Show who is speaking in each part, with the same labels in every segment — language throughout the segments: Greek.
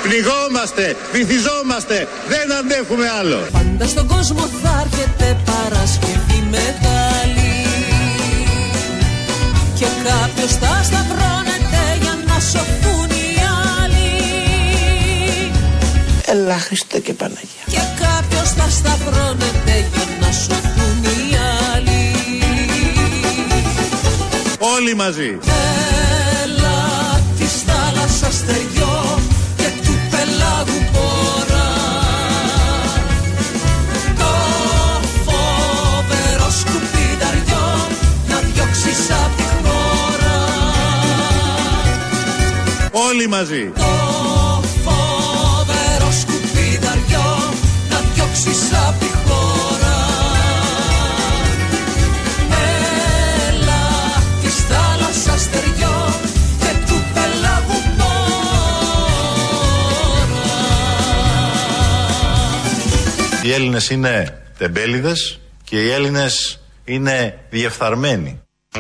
Speaker 1: Πνιγόμαστε, βυθιζόμαστε, δεν αντέχουμε άλλο.
Speaker 2: Πάντα στον κόσμο θα έρχεται Παρασκευή μεγάλη και κάποιος θα σταυρώνεται για να σωθούν οι άλλοι.
Speaker 3: Έλα Χριστέ και Παναγία.
Speaker 2: Και κάποιος θα σταυρώνεται για να σωθούν οι άλλοι.
Speaker 1: Όλοι μαζί.
Speaker 2: Έλα της θάλασσας στεριό και του πελάγου πόρα, το φοβερό σκουπιδαριό να διώξεις απ' τη χώρα.
Speaker 1: Όλοι μαζί.
Speaker 2: Το φοβερό σκουπιδαριό να διώξεις απ' τη χώρα. Έλα της θάλασσας στεριό και του πελάγου πόρα.
Speaker 4: Οι Έλληνες είναι τεμπέληδες και οι Έλληνες είναι διεφθαρμένοι.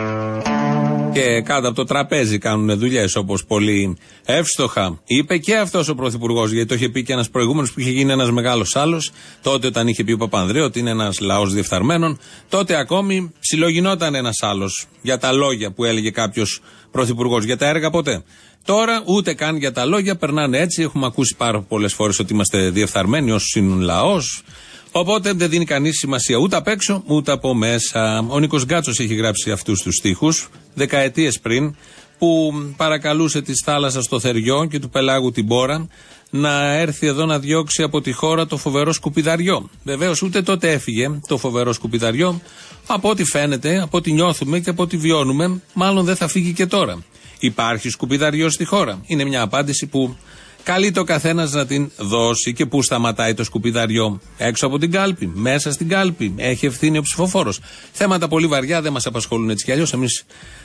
Speaker 5: Και κάτω από το τραπέζι κάνουν δουλειές, όπως πολύ εύστοχα είπε και αυτός ο πρωθυπουργός. Γιατί το είχε πει και ένας προηγούμενος που είχε γίνει ένας μεγάλος άλλος. Τότε, όταν είχε πει ο Παπανδρέου ότι είναι ένας λαός διεφθαρμένων, τότε ακόμη ψιλογινόταν ένας άλλος για τα λόγια που έλεγε κάποιος πρωθυπουργός. Για τα έργα ποτέ. Τώρα ούτε καν για τα λόγια, περνάνε έτσι. Έχουμε ακούσει πάρα πολλές φορές ότι είμαστε διεφθαρμένοι όσους είναι λαός. Οπότε δεν δίνει κανείς σημασία ούτε απ' έξω ούτε από μέσα. Ο Νίκος Γκάτσος έχει γράψει αυτούς τους στίχους δεκαετίες πριν, που παρακαλούσε της θάλασσας το θεριό και του πελάγου την πόρα να έρθει εδώ να διώξει από τη χώρα το φοβερό σκουπιδαριό. Βεβαίως ούτε τότε έφυγε το φοβερό σκουπιδαριό. Από ό,τι φαίνεται, από ό,τι νιώθουμε και από ό,τι βιώνουμε, μάλλον δεν θα φύγει και τώρα. Υπάρχει σκουπιδαριό στη χώρα? Είναι μια απάντηση που καλείται ο καθένας να την δώσει. Και πού σταματάει το σκουπιδαριό? Έξω από την κάλπη, μέσα στην κάλπη. Έχει ευθύνη ο ψηφοφόρος. Θέματα πολύ βαριά δεν μας απασχολούν έτσι κι αλλιώς. Εμείς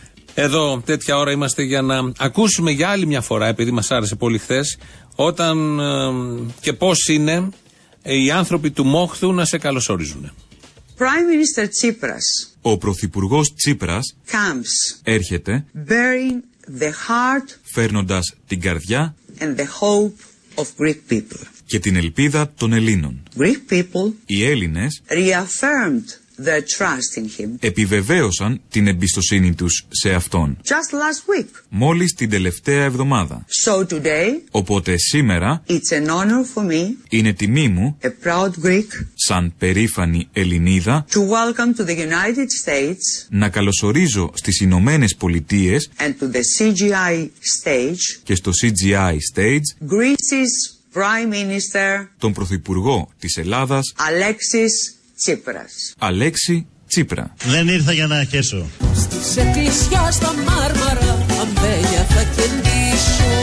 Speaker 5: εδώ τέτοια ώρα είμαστε για να ακούσουμε για άλλη μια φορά, επειδή μας άρεσε πολύ χθες, όταν και πώς είναι οι άνθρωποι του Μόχθου να σε καλωσορίζουν.
Speaker 6: Prime Minister Tsipras.
Speaker 7: Ο πρωθυπουργός Τσίπρας έρχεται
Speaker 6: Bearing the heart
Speaker 7: φέρνοντας την καρδιά
Speaker 6: and the hope of Greek people.
Speaker 7: και την ελπίδα των Ελλήνων.
Speaker 6: Greek people
Speaker 7: Οι Έλληνες
Speaker 6: reaffirmed their trust in him
Speaker 7: επιβεβαίωσαν την εμπιστοσύνη τους σε Αυτόν
Speaker 6: just last week.
Speaker 7: μόλις την τελευταία εβδομάδα.
Speaker 6: So today
Speaker 7: Οπότε σήμερα
Speaker 6: it's an honor for me,
Speaker 7: είναι τιμή μου,
Speaker 6: a proud Greek,
Speaker 7: σαν περήφανη Ελληνίδα,
Speaker 6: to welcome to the United States
Speaker 7: να καλωσορίζω στις Ηνωμένες Πολιτείες
Speaker 6: and to the CGI stage
Speaker 7: και στο CGI Stage
Speaker 6: Greece's Prime Minister
Speaker 7: τον Πρωθυπουργό της Ελλάδας,
Speaker 6: Alexis Tsipras.
Speaker 7: Αλέξη Τσίπρα.
Speaker 1: Δεν ήρθα για να χέσω.
Speaker 2: Στις εκκλησιά στα Μάρμαρα αμπέλια θα κεντήσω.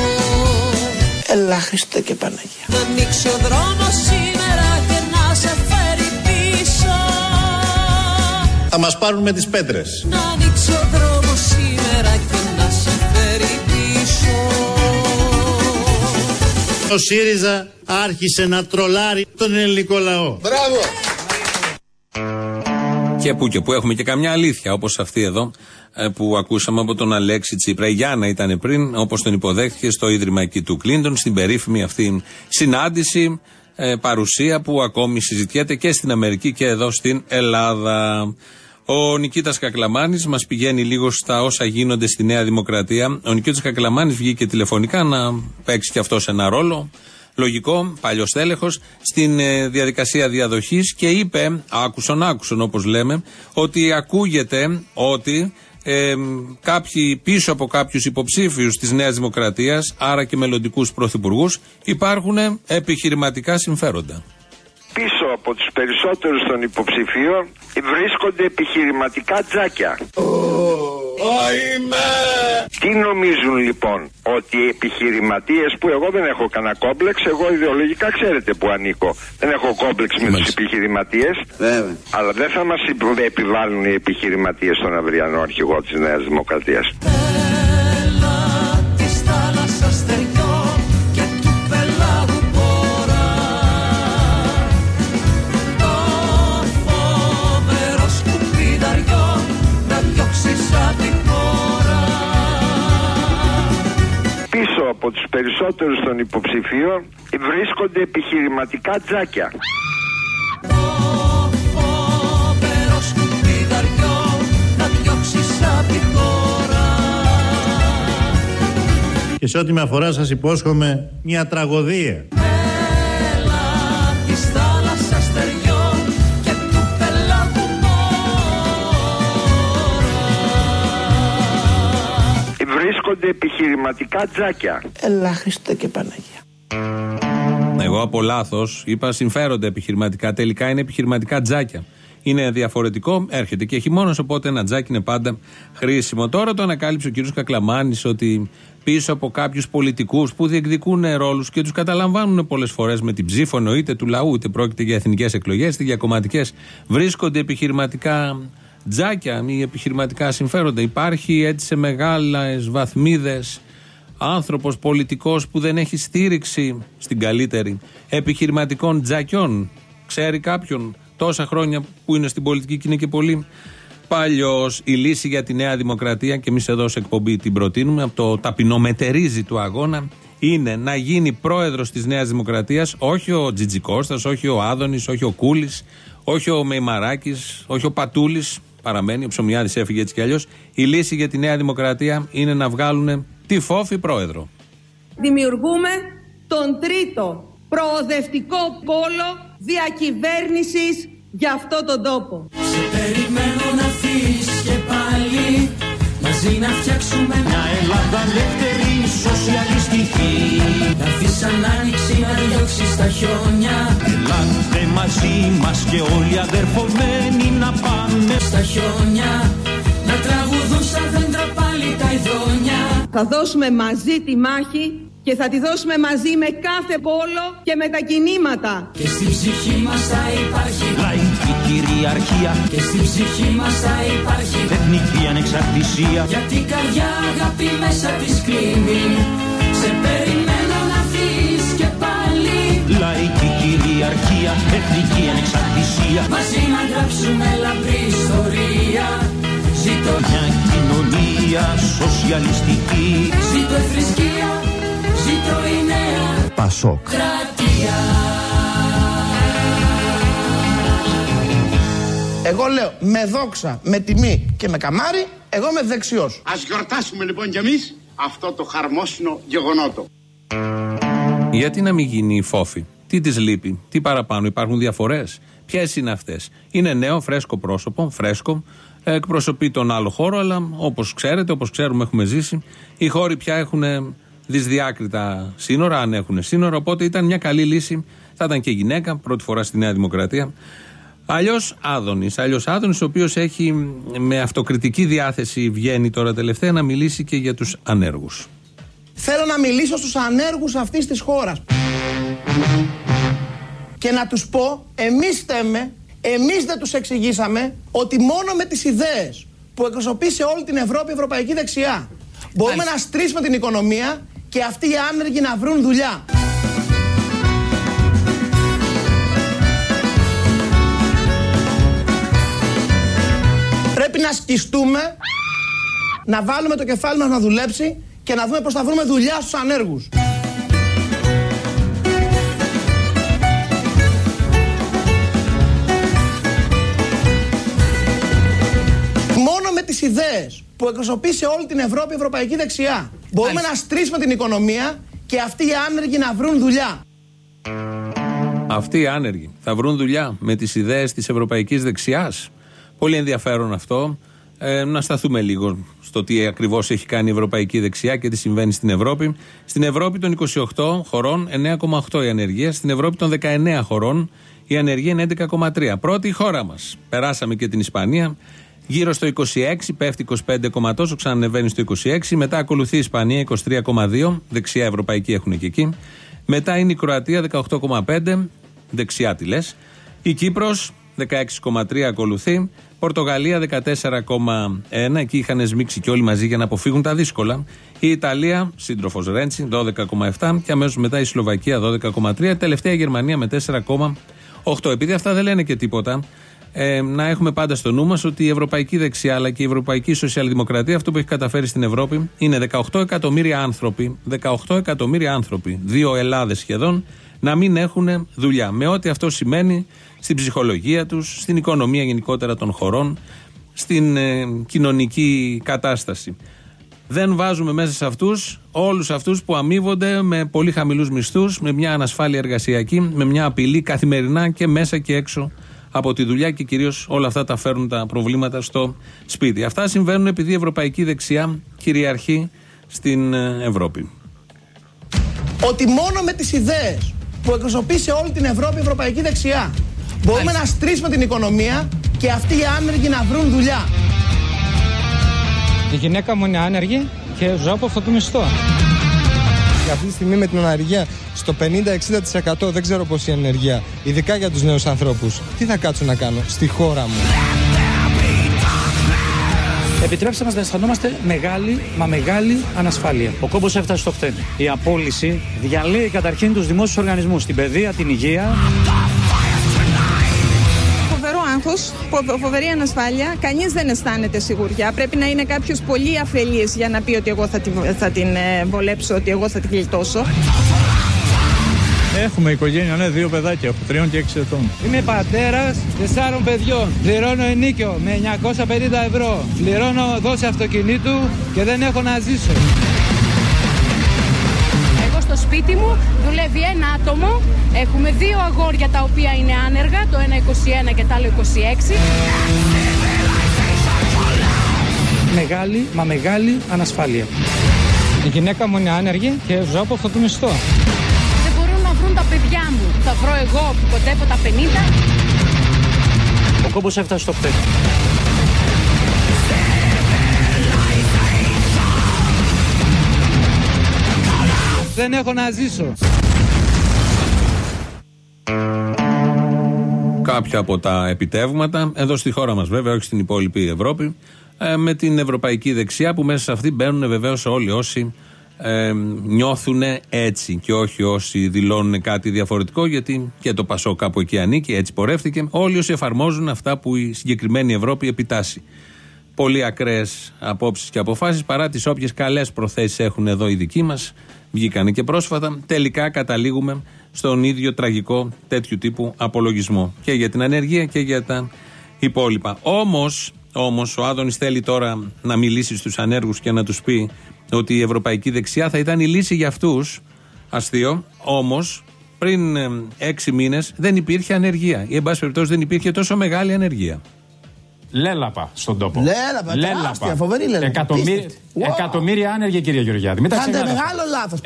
Speaker 3: Έλα Χριστέ και Παναγία.
Speaker 2: Να ανοίξει ο δρόμος σήμερα και να σε φέρει πίσω.
Speaker 1: Θα μας πάρουν με τις πέτρες.
Speaker 2: Να ανοίξει ο δρόμος σήμερα και να σε φέρει πίσω.
Speaker 1: Ο ΣΥΡΙΖΑ άρχισε να τρολάρει τον ελληνικό λαό.
Speaker 6: Μπράβο!
Speaker 5: Και που έχουμε και καμιά αλήθεια, όπως αυτή εδώ που ακούσαμε από τον Αλέξη Τσίπρα. Η Γιάννα ήταν πριν, όπως τον υποδέχθηκε στο ίδρυμα εκεί του Κλίντον, στην περίφημη αυτή συνάντηση, παρουσία που ακόμη συζητιέται και στην Αμερική και εδώ στην Ελλάδα. Ο Νικήτας Κακλαμάνης μας πηγαίνει λίγο στα όσα γίνονται στη Νέα Δημοκρατία. Ο Νικήτας Κακλαμάνης βγήκε τηλεφωνικά να παίξει και αυτός ένα ρόλο. Λογικό, παλιός τέλεχος, στην διαδικασία διαδοχής και είπε, άκουσον όπως λέμε, ότι ακούγεται ότι κάποιοι πίσω από κάποιους υποψήφιους της Νέας Δημοκρατίας, άρα και μελλοντικούς πρωθυπουργούς, υπάρχουν επιχειρηματικά συμφέροντα.
Speaker 8: Πίσω από τους περισσότερους των υποψηφίων βρίσκονται επιχειρηματικά τζάκια. Τι νομίζουν λοιπόν? Ότι οι επιχειρηματίες, που εγώ δεν έχω κανένα κόμπλεξ, εγώ ιδεολογικά ξέρετε που ανήκω, δεν έχω κόμπλεξ με τους επιχειρηματίες, αλλά δεν θα μας επιβάλλουν οι επιχειρηματίες στον αυριανό αρχηγό της Νέας Δημοκρατίας. Από από τους περισσότερους των υποψηφίων βρίσκονται επιχειρηματικά τζάκια.
Speaker 1: Και σε ό,τι με αφορά σας υπόσχομαι μια τραγωδία.
Speaker 8: Βρίσκονται επιχειρηματικά τζάκια.
Speaker 3: Ελά Χριστέ και Παναγία.
Speaker 5: Εγώ από λάθος είπα συμφέρονται επιχειρηματικά. Τελικά είναι επιχειρηματικά τζάκια. Είναι διαφορετικό, έρχεται και χειμώνας, οπότε ένα τζάκι είναι πάντα χρήσιμο. Τώρα το ανακάλυψε ο κ. Κακλαμάνης ότι πίσω από κάποιους πολιτικούς που διεκδικούν ρόλους και τους καταλαμβάνουν πολλές φορές με την ψήφο, εννοείται του λαού, είτε πρόκειται για εθνικές εκλογές, είτε για κομματικές, βρίσκονται επιχειρηματικά τζάκια ή επιχειρηματικά συμφέροντα. Υπάρχει έτσι σε μεγάλες βαθμίδες άνθρωπος πολιτικός που δεν έχει στήριξη, στην καλύτερη, επιχειρηματικών τζακιών. Ξέρει κάποιον τόσα χρόνια που είναι στην πολιτική και είναι και πολύ παλιός? Η λύση για τη Νέα Δημοκρατία, και εμείς εδώ σε εκπομπή την προτείνουμε, από το ταπεινό μετερίζει του αγώνα, είναι να γίνει πρόεδρος της Νέας Δημοκρατίας όχι ο Τζιτζικώστας, όχι ο Άδωνης, όχι ο Κούλης, όχι ο Μεϊμαράκης, όχι ο Πατούλης. Παραμένει, ο Ψωμιάδης έφυγε έτσι κι αλλιώς. Η λύση για τη Νέα Δημοκρατία είναι να βγάλουν τη Φόφη πρόεδρο.
Speaker 9: Δημιουργούμε τον τρίτο προοδευτικό πόλο διακυβέρνησης για αυτό τον τόπο.
Speaker 2: Σε περιμένω να φύγεις και πάλι μαζί να φτιάξουμε μια Ελλάδα ελεύθερη, σοσιαλιστική. Να αφήσεις σαν άνοιξη να διώξεις τα χιόνια. Ελάτε μαζί μας και όλοι αδερφωμένοι να πάμε στα χιόνια. Να τραγουδούν σαν δέντρα πάλι τα ειδόνια.
Speaker 9: Θα δώσουμε μαζί τη μάχη και θα τη δώσουμε μαζί με κάθε πόλο και με τα κινήματα.
Speaker 2: Και στην ψυχή μας θα υπάρχει λαϊκή κυριαρχία. Και στην ψυχή μας θα υπάρχει εθνική ανεξαρτησία. Για την καρδιά αγάπη μέσα της κλείνει. Σε περιμένω να φύγεις και πάλι. Λαϊκή κυριαρχία, εθνική ανεξαρτησία. Μαζί να γράψουμε λαμπρή ιστορία. Ζήτω μια κοινωνία σοσιαλιστική. Ζήτω η θρησκεία, ζήτω η νέα
Speaker 10: Πασόκ
Speaker 2: κρατία.
Speaker 3: Εγώ λέω με δόξα, με τιμή και με καμάρι, εγώ είμαι δεξιός.
Speaker 11: Ας γιορτάσουμε λοιπόν κι εμείς αυτό το χαρμόσυνο γεγονότο.
Speaker 5: Γιατί να μην γίνει η Φόφη? Τι της λείπει? Τι παραπάνω? Υπάρχουν διαφορές? Ποιες είναι αυτές? Είναι νέο, φρέσκο πρόσωπο, φρέσκο, εκπροσωπεί τον άλλο χώρο, αλλά όπως ξέρετε, όπως ξέρουμε, έχουμε ζήσει, οι χώροι πια έχουν δυσδιάκριτα σύνορα, αν έχουν σύνορα, οπότε ήταν μια καλή λύση. Θα ήταν και γυναίκα, πρώτη φορά στη Νέα Δημοκρατία. Αλλιώς Άδωνης, ο οποίος έχει με αυτοκριτική διάθεση, βγαίνει τώρα τελευταία να μιλήσει και για τους ανέργους.
Speaker 3: Θέλω να μιλήσω στους ανέργους αυτής της χώρας και να τους πω, εμείς φταίμε, εμείς δεν τους εξηγήσαμε ότι μόνο με τις ιδέες που εκπροσωπεί σε όλη την Ευρώπη η ευρωπαϊκή δεξιά μπορούμε να στρίσουμε την οικονομία και αυτοί οι άνεργοι να βρουν δουλειά. Πρέπει να σκιστούμε, να βάλουμε το κεφάλι μας να δουλέψει και να δούμε πώς θα βρούμε δουλειά στους ανέργους. Μόνο με τις ιδέες που εκπροσωπεί σε όλη την Ευρώπη η ευρωπαϊκή δεξιά μπορούμε να στρίσουμε την οικονομία και αυτοί οι άνεργοι να βρουν δουλειά.
Speaker 5: Αυτοί οι άνεργοι θα βρουν δουλειά με τις ιδέες της ευρωπαϊκής δεξιάς? Πολύ ενδιαφέρον αυτό. Να σταθούμε λίγο στο τι ακριβώς έχει κάνει η ευρωπαϊκή δεξιά και τι συμβαίνει στην Ευρώπη. Στην Ευρώπη των 28 χωρών 9,8 η ανεργία. Στην Ευρώπη των 19 χωρών η ανεργία είναι 11,3. Πρώτη η χώρα μας. Περάσαμε και την Ισπανία. Γύρω στο 26, πέφτει 25, τόσο, ξανανεβαίνει στο 26. Μετά ακολουθεί η Ισπανία 23,2. Δεξιά ευρωπαϊκή έχουν και εκεί. Μετά είναι η Κροατία 18,5. Δεξιά τη λες. Η Κύπρος 16,3 ακολουθεί. Πορτογαλία 14,1. Εκεί είχαν σμίξει και όλοι μαζί για να αποφύγουν τα δύσκολα. Η Ιταλία, σύντροφος Ρέντσι, 12,7. Και αμέσως μετά η Σλοβακία 12,3. Τελευταία η Γερμανία με 4,8. Επειδή αυτά δεν λένε και τίποτα, να έχουμε πάντα στο νου μας ότι η ευρωπαϊκή δεξιά αλλά και η ευρωπαϊκή σοσιαλδημοκρατία, αυτό που έχει καταφέρει στην Ευρώπη, είναι 18 εκατομμύρια άνθρωποι, 2 Ελλάδες σχεδόν, να μην έχουν δουλειά. Με ό,τι αυτό σημαίνει στην ψυχολογία τους, στην οικονομία γενικότερα των χωρών, στην κοινωνική κατάσταση. Δεν βάζουμε μέσα σε αυτούς όλους αυτούς που αμείβονται με πολύ χαμηλούς μισθούς, με μια ανασφάλεια εργασιακή, με μια απειλή καθημερινά και μέσα και έξω από τη δουλειά, και κυρίως όλα αυτά τα φέρνουν τα προβλήματα στο σπίτι. Αυτά συμβαίνουν επειδή η ευρωπαϊκή δεξιά κυριαρχεί στην Ευρώπη.
Speaker 3: Ότι μόνο με τις ιδέες που εκπροσωπεί σε όλη την Ευρώπη η ευρωπαϊκή δεξιά μπορούμε να στρίσουμε την οικονομία και αυτοί οι άνεργοι να βρουν δουλειά.
Speaker 10: Η γυναίκα μου είναι άνεργη και ζω από αυτό το μισθό.
Speaker 12: Και αυτή τη στιγμή με την ανεργία στο 50-60% δεν ξέρω πώς η ανεργία, ειδικά για τους νέους ανθρώπους. Τι θα κάτσω να κάνω στη χώρα μου?
Speaker 10: Επιτρέψτε μας να αισθανόμαστε μεγάλη ανασφάλεια. Ο κόμπος έφτασε στο χτένι. Η απόλυση διαλύει καταρχήν τους δημόσιους οργανισμούς, την παιδεία, την υγεία.
Speaker 9: Φοβερό άγχος, φοβερή ανασφάλεια. Κανείς δεν αισθάνεται σιγουριά. Πρέπει να είναι κάποιος πολύ αφελής για να πει ότι εγώ θα την βολέψω, ότι εγώ θα την γλιτώσω.
Speaker 10: Έχουμε οικογένεια, 2 παιδάκια από 3 και 6 ετών. Είμαι πατέρας 4 παιδιών. Πληρώνω ενίκιο με 950 ευρώ. Πληρώνω δόση αυτοκινήτου και δεν έχω να ζήσω.
Speaker 13: Εγώ στο σπίτι μου δουλεύει 1 άτομο. Έχουμε 2 αγόρια τα οποία είναι άνεργα. Το ένα 21 και το άλλο 26.
Speaker 10: Μεγάλη ανασφάλεια. Η γυναίκα μου είναι άνεργη και ζω από αυτό το μισθό.
Speaker 13: Τα παιδιά μου. Θα βρω εγώ που κοντεύω τα 50.
Speaker 10: Ο κόμπος έφτασε στο χτένι. Δεν έχω να ζήσω.
Speaker 5: Κάποια από τα επιτεύγματα, εδώ στη χώρα μας βέβαια, όχι στην υπόλοιπη Ευρώπη, με την ευρωπαϊκή δεξιά, που μέσα σε αυτή μπαίνουν βεβαίως όλοι όσοι νιώθουν έτσι και όχι όσοι δηλώνουν κάτι διαφορετικό, γιατί και το ΠΑΣΟΚ κάπου εκεί ανήκει, έτσι πορεύτηκε. Όλοι όσοι εφαρμόζουν αυτά που η συγκεκριμένη Ευρώπη επιτάσσει. Πολύ ακραίες απόψεις και αποφάσεις, παρά τις όποιες καλές προθέσεις έχουν εδώ οι δικοί μας, βγήκανε και πρόσφατα. Τελικά καταλήγουμε στον ίδιο τραγικό τέτοιου τύπου απολογισμό και για την ανεργία και για τα υπόλοιπα. Όμως ο Άδωνης θέλει τώρα να μιλήσει στους ανέργους και να τους πει ότι η ευρωπαϊκή δεξιά θα ήταν η λύση για αυτούς. Αστείο. Όμως πριν 6 μήνες δεν υπήρχε ανεργία, ή εν πάση περιπτώσει δεν υπήρχε τόσο μεγάλη ανεργία.
Speaker 14: Λέλαπα στον τόπο.
Speaker 3: Λέλαπα. Φοβερή λέλαπα.
Speaker 14: Εκατομμύρια άνεργοι, κύριε Γεωργιάδη.
Speaker 3: Κάντε μεγάλο λάθος.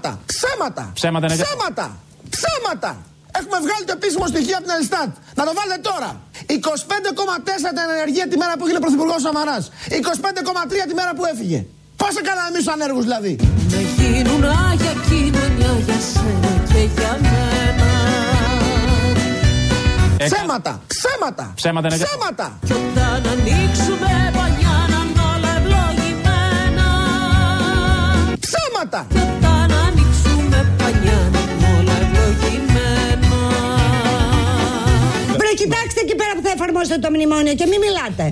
Speaker 3: Ψέματα. Έχουμε βγάλει το επίσημο στοιχείο από την Ελστάτ. Να το βάλετε τώρα. 25,4 την ανεργία τη μέρα που έγινε πρωθυπουργός Σαμαράς. 25,3 τη μέρα που έφυγε. Πώς έκαναμε εμείς τους ανέργους δηλαδή?
Speaker 2: Να γίνουν άγια κοινωνιά για σένα και για μένα.
Speaker 3: Ψέματα.
Speaker 2: Κι όταν ανοίξουμε πανιά να είναι όλα ευλογημένα.
Speaker 3: Ψέματα.
Speaker 2: Κι όταν ανοίξουμε πανιά να είναι όλα ευλογημένα.
Speaker 15: Βρε, κοιτάξτε εκεί πέρα που θα εφαρμόσετε το μνημόνιο και μην μιλάτε.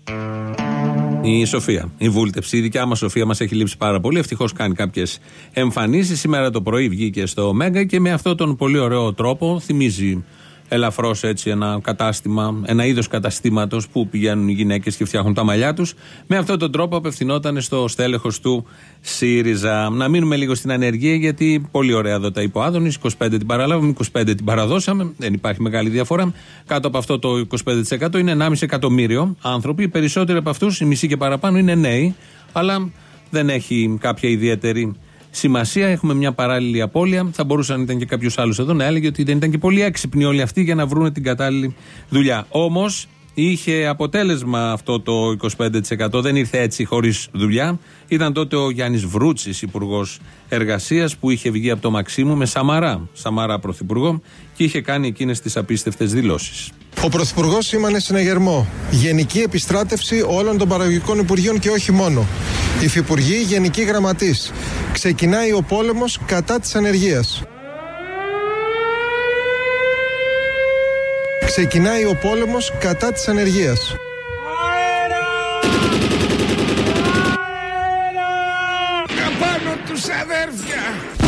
Speaker 5: Η Σοφία, η βούλτεψη, η δικιά μας Σοφία μας έχει λείψει πάρα πολύ. Ευτυχώς κάνει κάποιες εμφανίσεις. Σήμερα το πρωί βγήκε στο Μέγκα και με αυτόν τον πολύ ωραίο τρόπο θυμίζει ελαφρώς έτσι ένα κατάστημα, ένα είδος καταστήματος που πηγαίνουν οι γυναίκες και φτιάχνουν τα μαλλιά τους. Με αυτόν τον τρόπο απευθυνόταν στο στέλεχος του ΣΥΡΙΖΑ. Να μείνουμε λίγο στην ανεργία, γιατί πολύ ωραία εδώ τα είπε ο Άδωνης. 25 την παραλάβαμε, 25 την παραδώσαμε. Δεν υπάρχει μεγάλη διαφορά. Κάτω από αυτό το 25% είναι 1,5 εκατομμύριο άνθρωποι. Οι περισσότεροι από αυτούς, η μισή και παραπάνω, είναι νέοι. Αλλά δεν έχει κάποια ιδιαίτερη σημασία. Έχουμε μια παράλληλη απώλεια. Θα μπορούσε, αν ήταν και κάποιος άλλος εδώ, να έλεγε ότι δεν ήταν και πολύ έξυπνοι όλοι αυτοί για να βρουν την κατάλληλη δουλειά. Όμως είχε αποτέλεσμα αυτό το 25%. Δεν ήρθε έτσι χωρίς δουλειά. Ήταν τότε ο Γιάννης Βρούτσης, υπουργός εργασίας, που είχε βγει από το Μαξίμου με Σαμαρά πρωθυπουργό, και είχε κάνει εκείνες τις απίστευτες δηλώσεις.
Speaker 12: Ο πρωθυπουργός σήμανε συναγερμό. Γενική επιστράτευση όλων των παραγωγικών υπουργείων και όχι μόνο. Υφυπουργοί, γενικοί γραμματείς. Ξεκινάει ο πόλεμος κατά της ανεργίας. Ξεκινάει ο πόλεμος κατά της ανεργίας.
Speaker 16: Καπάνω τους αδέρφια.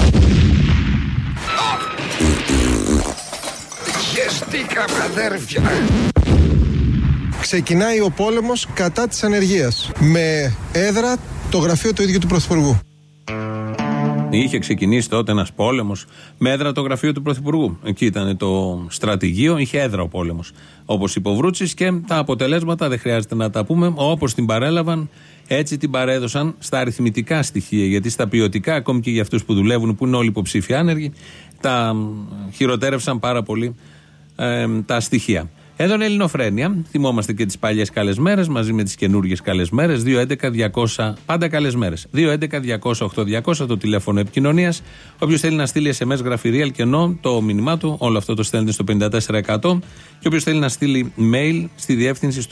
Speaker 16: Χεστήκαμε αδέρφια.
Speaker 12: Ξεκινάει ο πόλεμος κατά της ανεργίας, με έδρα το γραφείο του ίδιου του Πρωθυπουργού.
Speaker 5: Είχε ξεκινήσει τότε ένας πόλεμος με έδρα το γραφείο του Πρωθυπουργού. Εκεί ήταν το στρατηγείο, είχε έδρα ο πόλεμος. Όπως είπε ο Βρούτσης, και τα αποτελέσματα δεν χρειάζεται να τα πούμε. Όπως την παρέλαβαν, έτσι την παρέδωσαν στα αριθμητικά στοιχεία. Γιατί στα ποιοτικά, ακόμη και για αυτούς που δουλεύουν, που είναι όλοι υποψήφοι άνεργοι, τα χειροτέρευσαν πάρα πολύ τα στοιχεία. Εδώ είναι Ελληνοφρένεια. Θυμόμαστε και τις παλιές καλές μέρες μαζί με τις καινούργιες καλές μέρες. 211-200, πάντα καλές μέρες. 211-200-8200 το τηλέφωνο επικοινωνίας. Όποιος θέλει να στείλει SMS, γράφει real και no το μήνυμά του, όλο αυτό το στέλνετε στο 54%. Και όποιος θέλει να στείλει mail στη διεύθυνση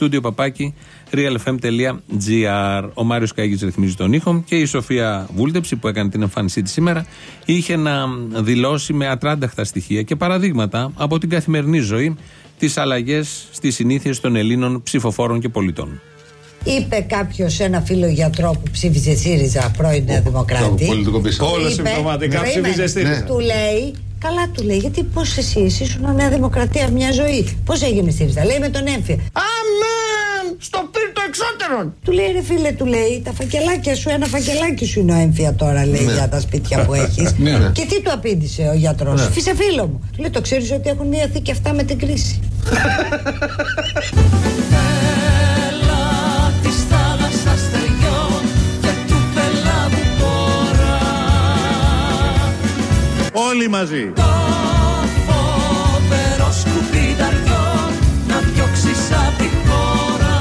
Speaker 5: studio@realfm.gr. Ο Μάριος Καΐγης ρυθμίζει τον ήχο και η Σοφία Βούλτεψη, που έκανε την εμφάνισή της σήμερα, είχε να δηλώσει με ατράνταχτα στοιχεία και παραδείγματα από την καθημερινή ζωή τις αλλαγές στις συνήθειες των Ελλήνων ψηφοφόρων και πολιτών.
Speaker 15: Είπε κάποιος, ένα φίλο γιατρό που ψήφιζε ΣΥΡΙΖΑ, πρώην Νέα Δημοκράτη.
Speaker 17: Όλα συμπτωματικά ψήφιζε ΣΥΡΙΖΑ.
Speaker 15: Του λέει, καλά του λέει, γιατί πώς εσύ ήσουν Νέα Δημοκρατία μια ζωή. Πώς έγινε ΣΥΡΙΖΑ, λέει με τον έμφυα.
Speaker 3: Αμεν! Στο πύρτο εξώτερον!
Speaker 15: Του λέει, ρε φίλε, του λέει, τα φακελάκια σου, ένα φακελάκι σου είναι ο έμφυα τώρα, λέει, για τα σπίτια που έχεις. Και τι του απήντησε ο γιατρός, φύσε φίλο μου. Του λέει, το ξέρεις ότι έχουν μειωθεί και αυτά με την κρίση.
Speaker 1: Όλοι μαζί.
Speaker 2: Το φοβερό σκουπιδαριό να διώξεις απ' τη χώρα.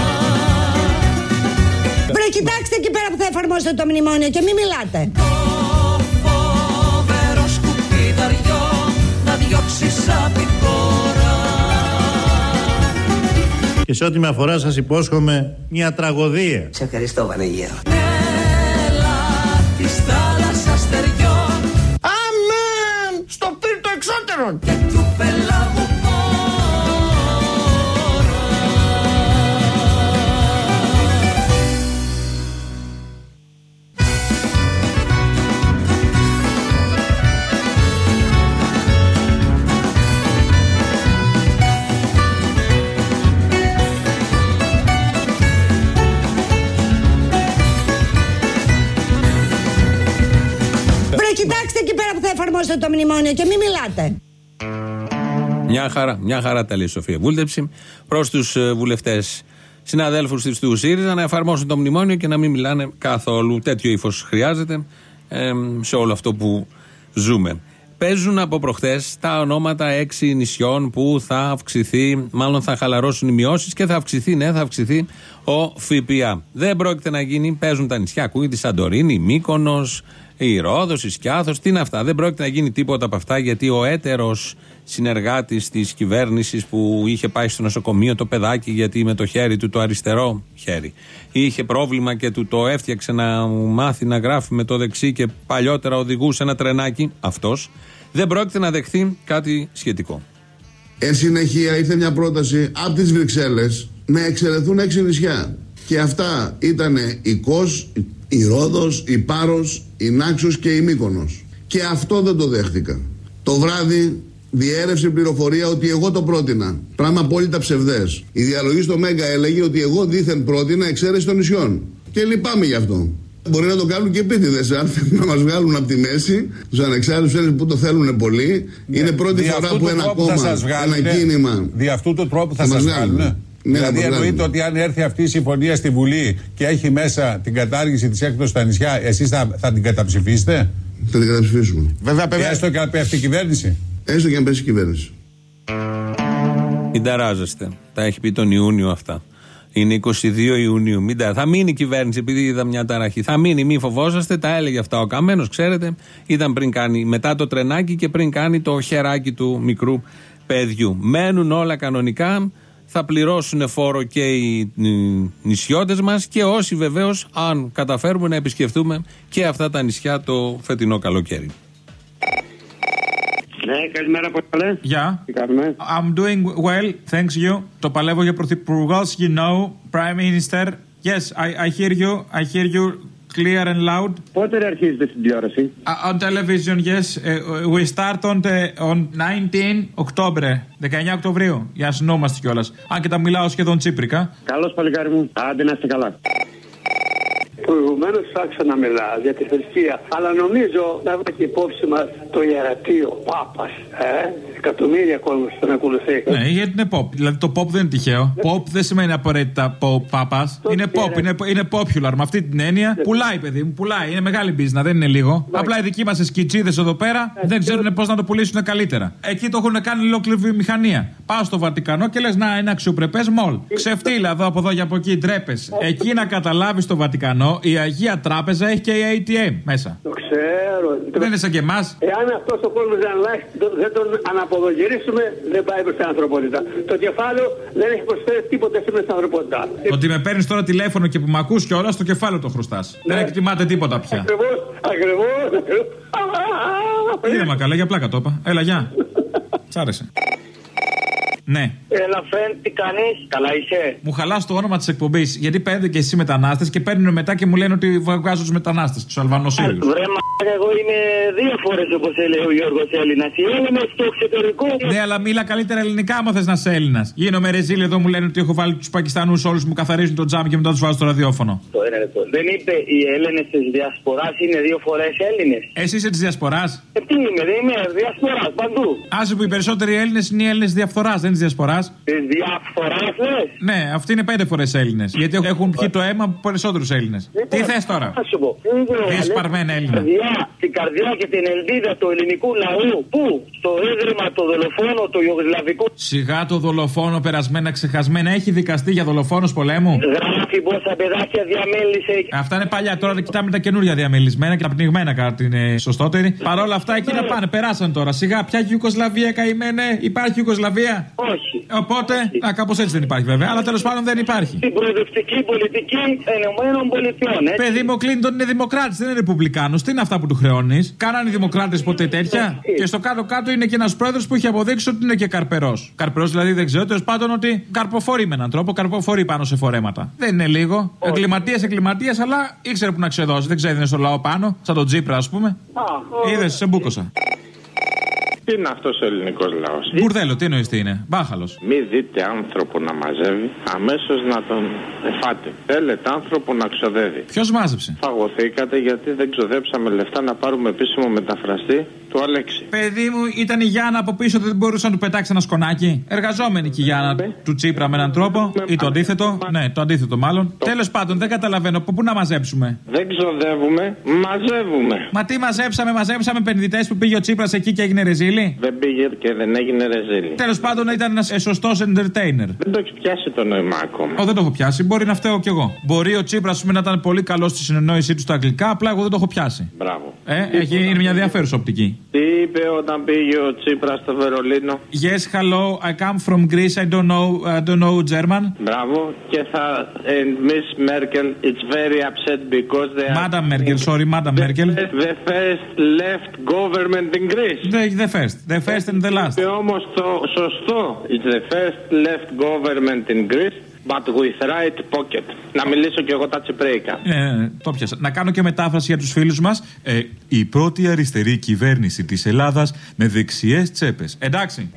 Speaker 15: Βρε, κοιτάξτε εκεί πέρα που θα εφαρμόσετε το μνημόνιο και μην μιλάτε.
Speaker 2: Το φοβερό σκουπιδαριό να διώξεις απ' τη χώρα.
Speaker 1: Και σε ό,τι με αφορά σας υπόσχομαι μια τραγωδία.
Speaker 18: Σε ευχαριστώ, Βανεγέρο.
Speaker 2: Έλα της θάλασσας στεριών.
Speaker 3: Στο πύρτο εξώτερον!
Speaker 2: Και του πελάγου
Speaker 15: Κοιτάξτε εκεί πέρα που θα εφαρμόσετε το μνημόνιο και μην μιλάτε.
Speaker 5: Μια χαρά τα λέει η Σοφία Βούλτεψη προς τους βουλευτές συναδέλφους της του ΣΥΡΙΖΑ να εφαρμόσουν το μνημόνιο και να μην μιλάνε καθόλου. Τέτοιο ύφος χρειάζεται σε όλο αυτό που ζούμε. Παίζουν από προχθές τα ονόματα 6 νησιών που θα αυξηθεί, μάλλον θα χαλαρώσουν οι μειώσεις και θα αυξηθεί ο ΦΠΑ. Δεν πρόκειται να γίνει, παίζουν τα νησιά, ακούγεται η Σαντορίνη, η Μύκονος, η Ρόδος, η Σκιάθος, τι είναι αυτά. Δεν πρόκειται να γίνει τίποτα από αυτά, γιατί ο έτερος συνεργάτης της κυβέρνησης που είχε πάει στο νοσοκομείο το παιδάκι, γιατί με το χέρι του, το αριστερό χέρι, είχε πρόβλημα και του το έφτιαξε να μάθει να γράφει με το δεξί και παλιότερα οδηγούσε ένα τρενάκι, αυτός δεν πρόκειται να δεχθεί κάτι σχετικό.
Speaker 19: Εν συνεχεία ήρθε μια πρόταση από τις Βρυξέλλες να εξαιρεθούν 6 νησιά. Και αυτά ήταν η Κος, η Ρόδος, η Πάρος, η Νάξος και η Μύκονος. Και αυτό δεν το δέχτηκα. Το βράδυ διέρευσε πληροφορία ότι εγώ το πρότεινα. Πράγμα απόλυτα ψευδές. Η διαλογή στο Μέγκα έλεγε ότι εγώ δήθεν πρότεινα εξαίρεση των νησιών. Και λυπάμαι γι' αυτό. Μπορεί να το κάνουν και επίτηδες, αν θέλουν να μας βγάλουν από τη μέση, τους ανεξάρτητους που το θέλουν πολύ. Είναι πρώτη φορά που ένα κόμμα, ένα κίνημα.
Speaker 17: Δι' αυτού του τρόπου θα σας βγάλουν. Ναι, δηλαδή εννοείται ότι αν έρθει αυτή η συμφωνία στη Βουλή και έχει μέσα την κατάργηση της έκδοσης στα νησιά, εσείς θα την καταψηφίσετε?
Speaker 19: Θα την καταψηφίσουμε.
Speaker 17: Βέβαια, έστω και αν πέφτει η κυβέρνηση.
Speaker 19: Έστω και αν πέσει η κυβέρνηση.
Speaker 5: Μην ταράζεστε. Τα έχει πει τον Ιούνιο αυτά. Είναι 22 Ιουνίου. Θα μείνει η κυβέρνηση, επειδή είδα μια ταραχή. Θα μείνει, μη φοβόσαστε. Τα έλεγε αυτά ο Καμένος, ξέρετε. Ήταν πριν κάνει, μετά το τρενάκι και πριν κάνει το χεράκι του μικρού παιδιού. Μένουν όλα κανονικά. Θα πληρώσουν φόρο και οι νησιώτες μας και όσοι βεβαίως, αν καταφέρουμε να επισκεφτούμε και αυτά τα νησιά το φετινό καλοκαίρι.
Speaker 18: Ναι, καλημέρα, πώς καλέ.
Speaker 10: Γεια.
Speaker 18: Τι κάνουμε?
Speaker 10: I'm doing well, thanks you. Το παλεύω για πρωθυπουργός, you know, Prime Minister. Yes, I hear you clear and loud.
Speaker 18: Πότε αρχίζετε στην τηλεόραση?
Speaker 10: On television, yes. We start on 19 October. 19 Οκτωβρίου. Για να συνόμαστε κιόλας. Αν και τα μιλάω σχεδόν τσίπρικα.
Speaker 18: Καλώς παλικάρι μου. Άντε να είστε καλά.
Speaker 20: Προηγουμένως άκουσα να μιλά για τη θρησκεία, αλλά νομίζω να έχει υπόψη μας το ιερατείο, ο Πάπας. Εκατομμύρια κόσμος τον ακολουθεί.
Speaker 10: Ναι, γιατί είναι pop. Δηλαδή το pop δεν είναι τυχαίο. Pop δεν σημαίνει απαραίτητα Πάπας. Είναι pop, είναι popular. Με αυτή την έννοια πουλάει, παιδί μου, πουλάει. Είναι μεγάλη business, δεν είναι λίγο. Απλά οι δικοί μας σκιτσίδες εδώ πέρα δεν ξέρουν πώς να το πουλήσουν καλύτερα. Εκεί το έχουν κάνει ολόκληρη βιομηχανία. Πάω στο Βατικανό και λες να είναι αξιοπρεπές μολ. Ξεφτύλα εδώ για από εκεί, ντρέπεσαι. Εκεί να καταλάβεις το Βατικανό, η Αγία Τράπεζα έχει και η ATM μέσα.
Speaker 20: Το ξέρω.
Speaker 10: Δεν είναι σαν και εμάς.
Speaker 20: Εάν αυτός ο κόσμος δεν τον αναποδογυρίσουμε, δεν πάει προς την ανθρωπότητα. Το κεφάλαιο δεν έχει προσφέρει τίποτα σήμερα στην ανθρωπότητα.
Speaker 10: Ότι με παίρνεις τώρα τηλέφωνο και που μ' ακούς κιόλας, το κεφάλαιο το χρωστάς. Ναι. Δεν εκτιμάται τίποτα πια.
Speaker 20: Ακριβώς.
Speaker 10: Είδε καλά, για πλάκα το είπα. Έλα, γεια. Σ' άρεσε. Ναι.
Speaker 20: Έλα, Φεν, τι κάνεις? Καλά είσαι?
Speaker 10: Μου χαλάς το όνομα της εκπομπής. Γιατί παίρνετε και εσείς μετανάστες και παίρνουν μετά και μου λένε ότι βγάζω τους μετανάστες, τους Αλβανοσύριους.
Speaker 20: Βρε εγώ είμαι δύο φορές, όπως έλεγε ο Γιώργος, Έλληνας. Οι Έλληνες στο εξωτερικό.
Speaker 10: Ναι, αλλά μίλα καλύτερα ελληνικά άμα θες να είσαι Έλληνας. Γίνομαι ρεζίλ εδώ, μου λένε ότι έχω βάλει τους Πακιστανούς όλους που μου καθαρίζουν το τζάμι και μετά τους βάζω στο ραδιόφωνο.
Speaker 20: Δεν είπε οι Έλληνες της Διασποράς είναι δύο φορές Έλληνες?
Speaker 10: Εσύ είσαι της Διασποράς?
Speaker 20: Τι είμαι, δεν είμαι Διασποράς παντού.
Speaker 10: Άσε που οι περισσότεροι Έλληνες είναι οι Έλληνες διαφθοράς, δεν είναι της Διασποράς.
Speaker 20: Της Διαφθοράς, λες?
Speaker 10: Ναι, αυτοί είναι 5 φορές Έλληνες. Γιατί έχουν πιει το αίμα από περισσότερους Έλληνες. Τι θες τώρα? Διασπαρμένα Έλληνα.
Speaker 20: Την καρδιά και την ελπίδα του ελληνικού λαού. Πού? Στο ίδρυμα το δολοφόνο του Ιουγκοσλαβικού.
Speaker 10: Σιγά το δολοφόνο, περασμένα, ξεχασμένα. Έχει δικαστεί για δολοφόνος πολέμου.
Speaker 20: Γράφει πόσα παιδάκια διαμέλυσε.
Speaker 10: Αυτά είναι παλιά. Τώρα κοιτάμε τα καινούρια διαμελισμένα και τα πνιγμένα κατά την σωστότερη. Παρ' όλα αυτά εκεί να πάνε. Περάσαν τώρα. Σιγά, πια Ιουγκοσλαβία καημένε. Υπάρχει Ιουγκοσλαβία?
Speaker 20: Όχι.
Speaker 10: Οπότε, κάπως έτσι δεν υπάρχει βέβαια. Αλλά τέλος πάντων δεν υπάρχει.
Speaker 20: Την προοδευτική πολιτική Ηνωμένων Πολιτειών.
Speaker 10: Παιδί μου, ο Κλίντον είναι δημοκράτης, δεν είναι ρεπουμπλικάνος. Τι είναι αυτά που του χρεώνεις? Κάνανε οι δημοκράτες ποτέ τέτοια? Και στο κάτω-κάτω είναι και ένας πρόεδρος που έχει αποδείξει ότι είναι και καρπερός. Καρπερός δηλαδή δεν ξέρω, τέλος πάντων ότι καρποφορεί με έναν τρόπο, καρποφορεί πάνω σε φορέματα. Δεν είναι λίγο. Εγκληματίας, αλλά ήξερε που να ξεδώσει. Δεν ξέρει, στο λαό πάνω, σαν τον Τσίπρα, ας πούμε. Είδες, σε μπούκοσα.
Speaker 21: Τι είναι αυτός ο ελληνικός λαός?
Speaker 10: Μπουρδέλο, τι εννοείς τι είναι? Μπάχαλος.
Speaker 21: Μη δείτε άνθρωπο να μαζεύει, αμέσως να τον φάτε. Θέλετε άνθρωπο να ξοδεύει.
Speaker 10: Ποιος μάζεψε?
Speaker 21: Φαγωθήκατε γιατί δεν ξοδέψαμε λεφτά να πάρουμε επίσημο μεταφραστή του Αλέξη.
Speaker 10: Παιδί μου, ήταν η Γιάννα από πίσω, δεν μπορούσε να του πετάξει ένα σκονάκι. Εργαζόμενη και η Γιάννα του Τσίπρα με έναν τρόπο. Ή το αντίθετο. Ναι, το αντίθετο μάλλον. Τέλος πάντων, δεν καταλαβαίνω πού να μαζέψουμε.
Speaker 21: Δεν ξοδεύουμε, μαζεύουμε.
Speaker 10: Μα τι μαζέψαμε επενδυτές που πήγε ο Τσίπρας εκεί και έγινε ρεζίλη.
Speaker 21: Δεν πήγε και δεν έγινε ρεζίλη.
Speaker 10: Τέλος πάντων, ήταν ένας σωστός entertainer.
Speaker 21: Δεν το έχει πιάσει το νόημα ακόμα.
Speaker 10: Δεν το έχω πιάσει, μπορεί να φταίω κι εγώ. Μπορεί ο Τσίπρας να ήταν πολύ καλός στη συνεννόησή του στα αγγλικά, απλά εγώ δεν το έχω πιάσει.
Speaker 21: Μπράβο.
Speaker 10: Είναι μια ενδιαφέρουσα οπτική.
Speaker 21: Τι είπε όταν πήγε ο Τσίπρας στο Βερολίνο?
Speaker 10: Yes, hello, I come from Greece, I don't know German.
Speaker 21: Μπράβο. Και θα Miss Merkel, it's very upset because they are...
Speaker 10: Madam Merkel, sorry, Madam Merkel.
Speaker 21: The first left government in Greece.
Speaker 10: The first and the last.
Speaker 21: Και όμως το σωστό, it's the first left government in Greece, but with right pocket. Να μιλήσω κι εγώ τα τσιπρέικα.
Speaker 10: Το πιάσα. Να κάνω και μετάφραση για τους φίλους μας. Η πρώτη αριστερή κυβέρνηση της Ελλάδας με δεξιές τσέπες. Εντάξει.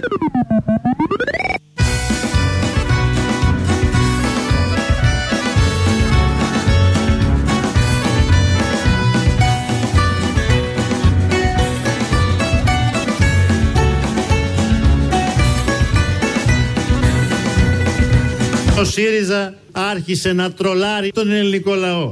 Speaker 1: Ο ΣΥΡΙΖΑ άρχισε να τρολάρει τον ελληνικό λαό.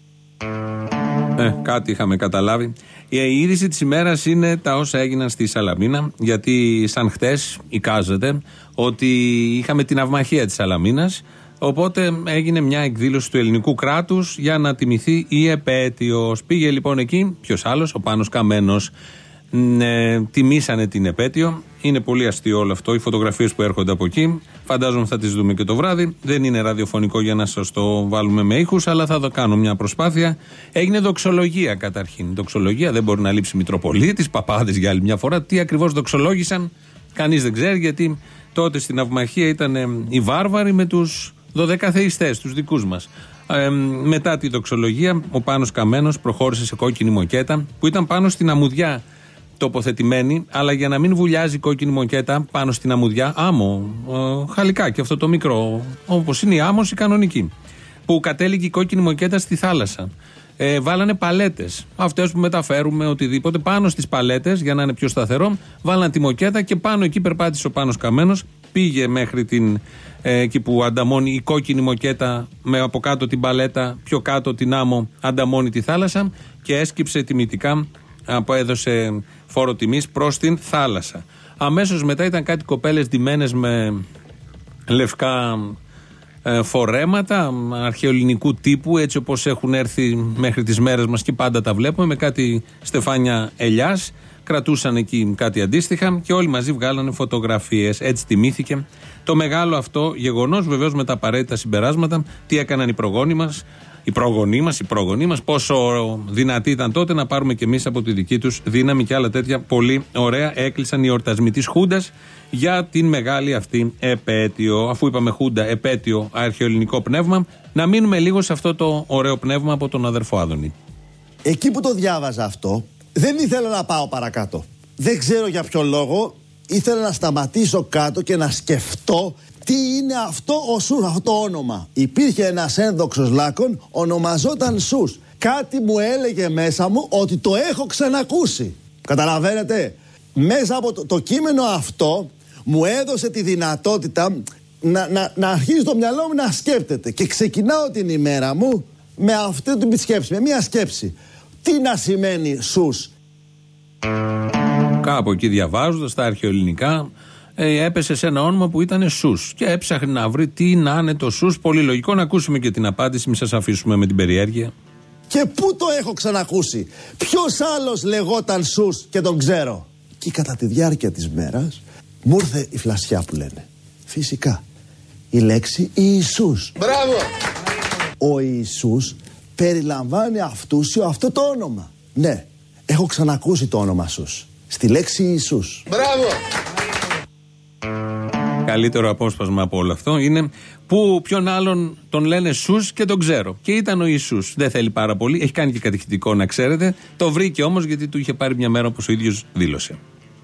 Speaker 5: Κάτι είχαμε καταλάβει. Η είδηση της ημέρας είναι τα όσα έγιναν στη Σαλαμίνα, γιατί σαν χτες εικάζεται ότι είχαμε την αυμαχία της Σαλαμίνας, οπότε έγινε μια εκδήλωση του ελληνικού κράτους για να τιμηθεί η επέτειος. Πήγε λοιπόν εκεί, ποιος άλλος, ο Πάνος Καμένος. τιμήσανε την επέτειο. Είναι πολύ αστείο όλο αυτό, οι φωτογραφίες που έρχονται από εκεί. Φαντάζομαι θα τις δούμε και το βράδυ. Δεν είναι ραδιοφωνικό για να σας το βάλουμε με ήχους, αλλά θα κάνω μια προσπάθεια. Έγινε δοξολογία καταρχήν. Δοξολογία, δεν μπορεί να λείψει Μητροπολίτης, παπάδες για άλλη μια φορά. Τι ακριβώς δοξολόγησαν, κανείς δεν ξέρει, γιατί τότε στην Ναυμαρχία ήταν οι βάρβαροι με τους 12 θεϊστές, τους δικούς μας. Μετά τη δοξολογία, ο Πάνος Καμένος προχώρησε σε κόκκινη μοκέτα που ήταν πάνω στην αμμουδιά τοποθετημένη, αλλά για να μην βουλιάζει η κόκκινη μοκέτα πάνω στην αμμουδιά, άμμο, χαλικάκι αυτό το μικρό, όπως είναι η άμμος η κανονική, που κατέληγε η κόκκινη μοκέτα στη θάλασσα. Βάλανε παλέτες, αυτές που μεταφέρουμε οτιδήποτε, πάνω στις παλέτες για να είναι πιο σταθερό. Βάλανε τη μοκέτα και πάνω εκεί περπάτησε ο Πάνος Καμένος, πήγε μέχρι εκεί που ανταμώνει η κόκκινη μοκέτα με από κάτω την παλέτα, πιο κάτω την άμμο ανταμώνει τη θάλασσα και έσκυψε τιμητικά, έδωσε φόρο τιμής προς την θάλασσα. Αμέσως μετά ήταν κάτι κοπέλες ντυμένες με λευκά φορέματα αρχαιοελληνικού τύπου, έτσι όπως έχουν έρθει μέχρι τις μέρες μας και πάντα τα βλέπουμε, με κάτι στεφάνια ελιάς, κρατούσαν εκεί κάτι αντίστοιχα και όλοι μαζί βγάλανε φωτογραφίες. Έτσι τιμήθηκε το μεγάλο αυτό γεγονός, βεβαίως με τα απαραίτητα συμπεράσματα. Τι έκαναν οι πρόγονοί μας, πόσο δυνατοί ήταν τότε, να πάρουμε κι εμείς από τη δική τους δύναμη και άλλα τέτοια πολύ ωραία. Έκλεισαν οι εορτασμοί της Χούντας για την μεγάλη αυτή επέτειο. Αφού είπαμε Χούντα, επέτειο, αρχαιοελληνικό πνεύμα, να μείνουμε λίγο σε αυτό το ωραίο πνεύμα από τον αδερφό Άδωνη.
Speaker 4: Εκεί που το διάβαζα αυτό, δεν ήθελα να πάω παρακάτω. Δεν ξέρω για ποιο λόγο, ήθελα να σταματήσω κάτω και να σκεφτώ τι είναι αυτό αυτό το όνομα. Υπήρχε ένας ένδοξος λάκων, ονομαζόταν Σους. Κάτι μου έλεγε μέσα μου ότι το έχω ξανακούσει. Καταλαβαίνετε, μέσα από το κείμενο αυτό μου έδωσε τη δυνατότητα να αρχίζει το μυαλό μου να σκέπτεται. Και ξεκινάω την ημέρα μου με αυτή την σκέψη, με μια σκέψη. Τι να σημαίνει Σους?
Speaker 5: Κάπου εκεί διαβάζοντας τα αρχαιοελληνικά, έπεσε σε ένα όνομα που ήταν Σους και έψαχνε να βρει τι να είναι το Σους. Πολύ λογικό, να ακούσουμε και την απάντηση, μην σας αφήσουμε με την περιέργεια.
Speaker 4: Και πού το έχω ξανακούσει? Ποιος άλλος λεγόταν Σους και τον ξέρω? Και κατά τη διάρκεια της μέρας μου ήρθε η φλασιά που λένε. Φυσικά, η λέξη Ιησούς.
Speaker 16: Μπράβο!
Speaker 4: Ο Ιησούς περιλαμβάνει αυτούσιο αυτό το όνομα. Ναι, έχω ξανακούσει το όνομα Σους στη λέξη Ιησούς.
Speaker 16: Μπράβο!
Speaker 5: Καλύτερο απόσπασμα από όλο αυτό είναι που ποιον άλλον τον λένε Σους και τον ξέρω. Και ήταν ο Ιησούς. Δεν θέλει πάρα πολύ. Έχει κάνει και κατηχητικό, να ξέρετε. Το βρήκε όμως γιατί του είχε πάρει μια μέρα, όπως ο ίδιος δήλωσε.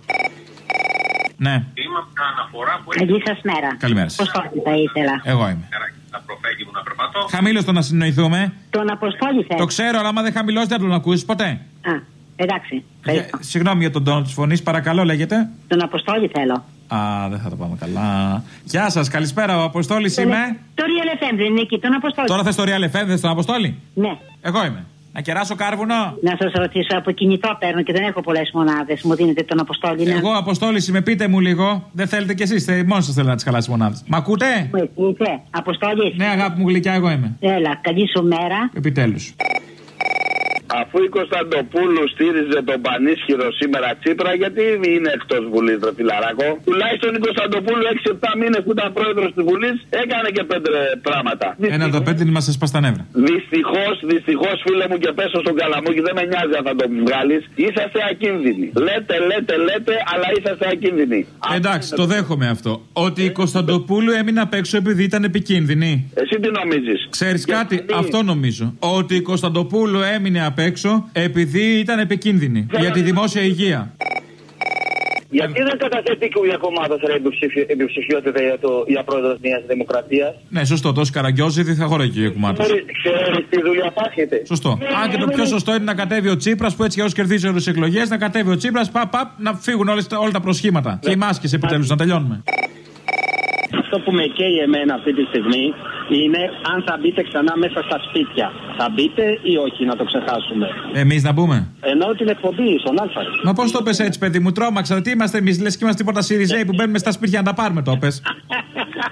Speaker 10: Ναι.
Speaker 22: Καλή σας μέρα.
Speaker 10: Καλημέρα σας.
Speaker 22: Αποστόλη θα ήθελα.
Speaker 10: Εγώ είμαι. Χαμήλως να συνοηθούμε.
Speaker 22: Τον Αποστόλη θέλω.
Speaker 10: Το ξέρω, αλλά άμα δεν χαμηλώσει δεν τον ακούσεις ποτέ.
Speaker 22: Α, εντάξει.
Speaker 10: Συγγνώμη για τον τόνο της φωνής, παρακαλώ, λέγεται.
Speaker 22: Τον Αποστόλη θέλω.
Speaker 10: Α, δεν θα το πάμε καλά. Γεια σας, καλησπέρα, ο Αποστόλης είμαι.
Speaker 22: Το Real FM δεν είναι εκεί, τον Αποστόλη.
Speaker 10: Τώρα θες το Real FM, θες τον Αποστόλη?
Speaker 22: Ναι.
Speaker 10: Εγώ είμαι. Να κεράσω κάρβουνο.
Speaker 22: Να σας ρωτήσω, από κινητό παίρνω και δεν έχω πολλές μονάδες. Μου δίνετε τον Αποστόλη? Ναι.
Speaker 10: Εγώ Αποστόλης είμαι, πείτε μου λίγο. Δεν θέλετε κι εσείς, μόνος σας θέλω να τις χαλάσει μονάδες. Μ' ακούτε?
Speaker 22: Μου ακούτε, Αποστόλης?
Speaker 10: Ναι, αγάπη μου γλυκιά, εγώ είμαι.
Speaker 22: Έλα, καλή σου μέρα.
Speaker 10: Επιτέλους.
Speaker 23: Αφού η Κωνσταντοπούλου στήριζε τον πανίσχυρο σήμερα Τσίπρα, γιατί είναι εκτός Βουλής, ρε φιλαράκο? Τουλάχιστον η Κωνσταντοπούλου 6-7 μήνες που ήταν πρόεδρος της Βουλής έκανε και 5 πράγματα.
Speaker 10: Ένα από τα 5 μας έσπασε τα νεύρα.
Speaker 23: Δυστυχώς, φίλε μου, και πέσω στον Καλαμούκι, δεν με νοιάζει αν θα το βγάλεις. Είσαστε ακίνδυνοι. Λέτε, αλλά είσαστε ακίνδυνοι.
Speaker 10: Εντάξει, το δέχομαι αυτό. Ότι η Κωνσταντοπούλου έμεινε απ' έξω επειδή ήταν επικίνδυνη.
Speaker 23: Εσύ τι νομίζεις?
Speaker 10: Ξέρεις κάτι, αυτό νομίζω. Ότι η Κωνσταντοπούλου έμεινε απ' έξω επειδή ήταν επικίνδυνη για τη δημόσια υγεία.
Speaker 23: Γιατί δεν καταθέτει η ομάδα υποψηφιότητα για πρόεδρο της Νέας Δημοκρατίας?
Speaker 10: Ναι, σωστό. Τόσο Καραγκιόζηδη θα χωράει η ομάδα.
Speaker 23: Ξέρεις τι δουλειά πάρχεται.
Speaker 10: Σωστό. Αν και το πιο σωστό είναι να κατέβει ο Τσίπρας, που έτσι και όσοι κερδίζει όλες τις εκλογές, να κατέβει ο Τσίπρας, να φύγουν όλα τα προσχήματα. Και οι μάσκες επιτέλους, να τελειώνουμε.
Speaker 22: Αυτό που με καίει εμένα αυτή τη στιγμή είναι αν θα μπείτε ξανά μέσα στα σπίτια. Θα μπείτε ή όχι, να το ξεχάσουμε?
Speaker 10: Εμείς να μπούμε?
Speaker 22: Εννοώ την εκπομπή στον Αλφα.
Speaker 10: Μα πώς το πες έτσι, παιδί μου, τρόμαξα. Τι είμαστε εμείς, λες και είμαστε τίποτα Σιριζέοι που μπαίνουμε στα σπίτια να τα πάρουμε, το πες.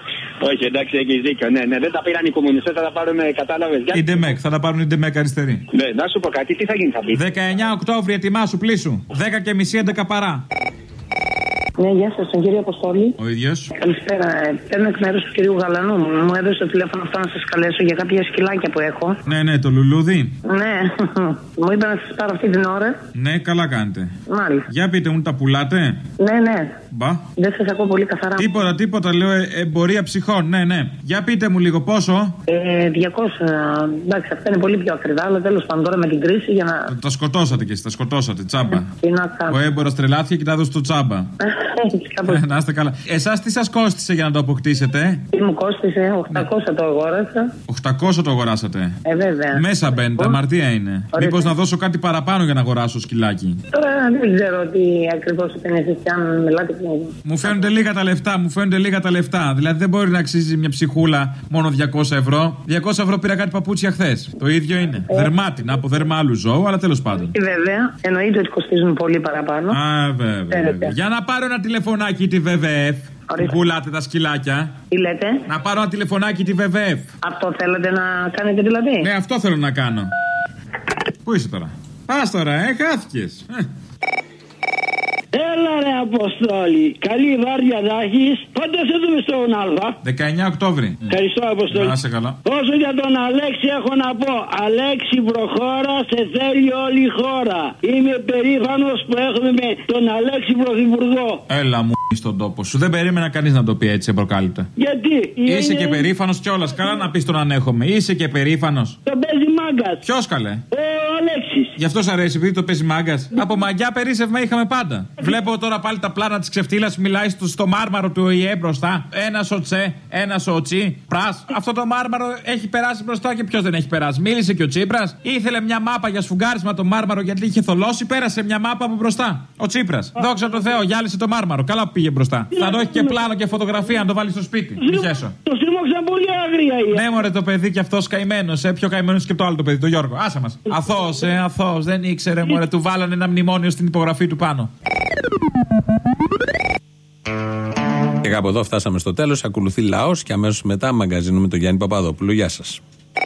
Speaker 22: Όχι, εντάξει, έχει δίκιο. Ναι, δεν τα πήραν οι κομμουνιστές, θα τα πάρουν, κατάλαβες.
Speaker 10: Η Ντεμεκ, θα τα πάρουν οι Ντεμεκ αριστεροί.
Speaker 22: Ναι, να σου πω κάτι, τι θα γίνει, θα πει.
Speaker 10: 19 Οκτώβρη, ετοιμάσου, πλήσου. 10:30, 11 παρά.
Speaker 6: Ναι, γεια σας, τον κύριο Αποστόλη.
Speaker 10: Ο ίδιος.
Speaker 6: Καλησπέρα. Παίρνω εκ μέρους του κυρίου Γαλανού. Μου έδωσε το τηλέφωνο αυτό να σας καλέσω για κάποια σκυλάκια που έχω.
Speaker 10: Ναι, το λουλούδι.
Speaker 6: Ναι, μου είπε να σας πάρω αυτή την ώρα.
Speaker 10: Ναι, καλά κάνετε.
Speaker 6: Μάλιστα.
Speaker 10: Για πείτε μου, τα πουλάτε.
Speaker 6: Ναι.
Speaker 10: Μπα.
Speaker 6: Δεν σας ακούω πολύ καθαρά.
Speaker 10: Τίποτα, λέω εμπορία ψυχών. Ναι. Για πείτε μου λίγο πόσο.
Speaker 6: 200. Εντάξει, αυτά είναι πολύ πιο ακριβά, αλλά τέλος πάντων τώρα με την κρίση για να.
Speaker 10: Τα σκοτώσατε κι εσείς, τα σκοτώσατε, τσάμπα.
Speaker 6: Τι να κάνω.
Speaker 10: Ο έμπορος τρελάθηκε και τα έδωσε στο τσάμπα. Να είστε καλά. Εσάς τι σας κόστισε για να το αποκτήσετε?
Speaker 6: Τι μου κόστισε, 800 το αγόρασα.
Speaker 10: 800 το αγοράσατε.
Speaker 6: Βέβαια.
Speaker 10: Μέσα μπαίνετε, αμαρτία είναι. Μήπως να δώσω κάτι παραπάνω για να αγοράσω σκυλάκι?
Speaker 6: Τώρα δεν ξέρω τι ακριβώς είναι εσείς και αν μιλάτε.
Speaker 10: Μου φαίνονται λίγα τα λεφτά. Δηλαδή δεν μπορεί να αξίζει μια ψυχούλα μόνο 200 ευρώ. 200 ευρώ πήρα κάτι παπούτσια χθες. Το ίδιο είναι. Δερμάτινα από δέρμα άλλου ζώου, αλλά τέλος πάντων.
Speaker 6: Βέβαια, εννοείται ότι κοστίζουν πολύ παραπάνω.
Speaker 10: Α, βέβαια. Για να πάρω ένα τηλεφωνάκι τη WWF. Που πουλάτε τα σκυλάκια.
Speaker 6: Τι λέτε?
Speaker 10: Να πάρω ένα τηλεφωνάκι τη WWF.
Speaker 6: Αυτό θέλετε να κάνετε δηλαδή?
Speaker 10: Ναι, αυτό θέλω να κάνω. Πού είσαι τώρα? Πας τώρα, χάθηκες.
Speaker 7: Έλα ρε Αποστόλη, καλή βάρδια θα έχεις. Πότε σε δούμε στον Άλβα?
Speaker 10: 19 Οκτώβρη.
Speaker 7: Ευχαριστώ Αποστόλη.
Speaker 10: Να είσαι καλά.
Speaker 7: Όσο για τον Αλέξη έχω να πω, Αλέξη προχώρα, σε θέλει όλη η χώρα. Είμαι περήφανος που έχουμε με τον Αλέξη πρωθυπουργό.
Speaker 10: Έλα μου στον τόπο σου. Δεν περίμενα κανείς να το πει έτσι εμπροκάλυπτα.
Speaker 7: Γιατί?
Speaker 10: Είσαι και περήφανος κιόλας. Καλά να πεις τον ανέχομαι. Είσαι και περήφανος.
Speaker 7: Τον παίζει μάγκας.
Speaker 10: Ποιος καλέ?
Speaker 7: Ο Αλέξης.
Speaker 10: Γι' αυτό σ' αρέσει, επειδή το παίζει μάγκας. Από μαγκιά περίσσευμα είχαμε πάντα. Βλέπω τώρα πάλι τα πλάνα της ξεφτύλας, μιλάει στο μάρμαρο του ΟΗΕ μπροστά. Ένας ο Τσε, ένας ο Τσι, Πρας. Αυτό το μάρμαρο έχει περάσει μπροστά και ποιος δεν έχει περάσει? Μίλησε και ο Τσίπρας. Ήθελε μια μάπα για σφουγγάρισμα το μάρμαρο γιατί είχε θολώσει. Πέρασε μια μάπα από μπροστά. Ο Τσίπρας. Δόξα τω Θεώ, γυάλισε το μάρμαρο. Καλά που πήγε μπροστά. Θα το έχει και πλάνο και φωτογραφία να το βάλει στο σπίτι. Μη χέσω.
Speaker 7: Το στρίμωξαν πολύ άγρια.
Speaker 10: Ναι, μωρέ το παιδί κι αυτό καημένος. Πιο καημένος και το άλλο το παιδί, το Γιώργο. Άσε μας. Αθώος. Δεν ήξερε, μωρέ. Του βάλανε ένα μνημόνιο στην υπογραφή του πάνω. Και κάπου εδώ φτάσαμε στο τέλος. Ακολουθεί λαός και αμέσως μετά μαγκαζίνο με τον Γιάννη Παπαδόπουλο. Γεια σας.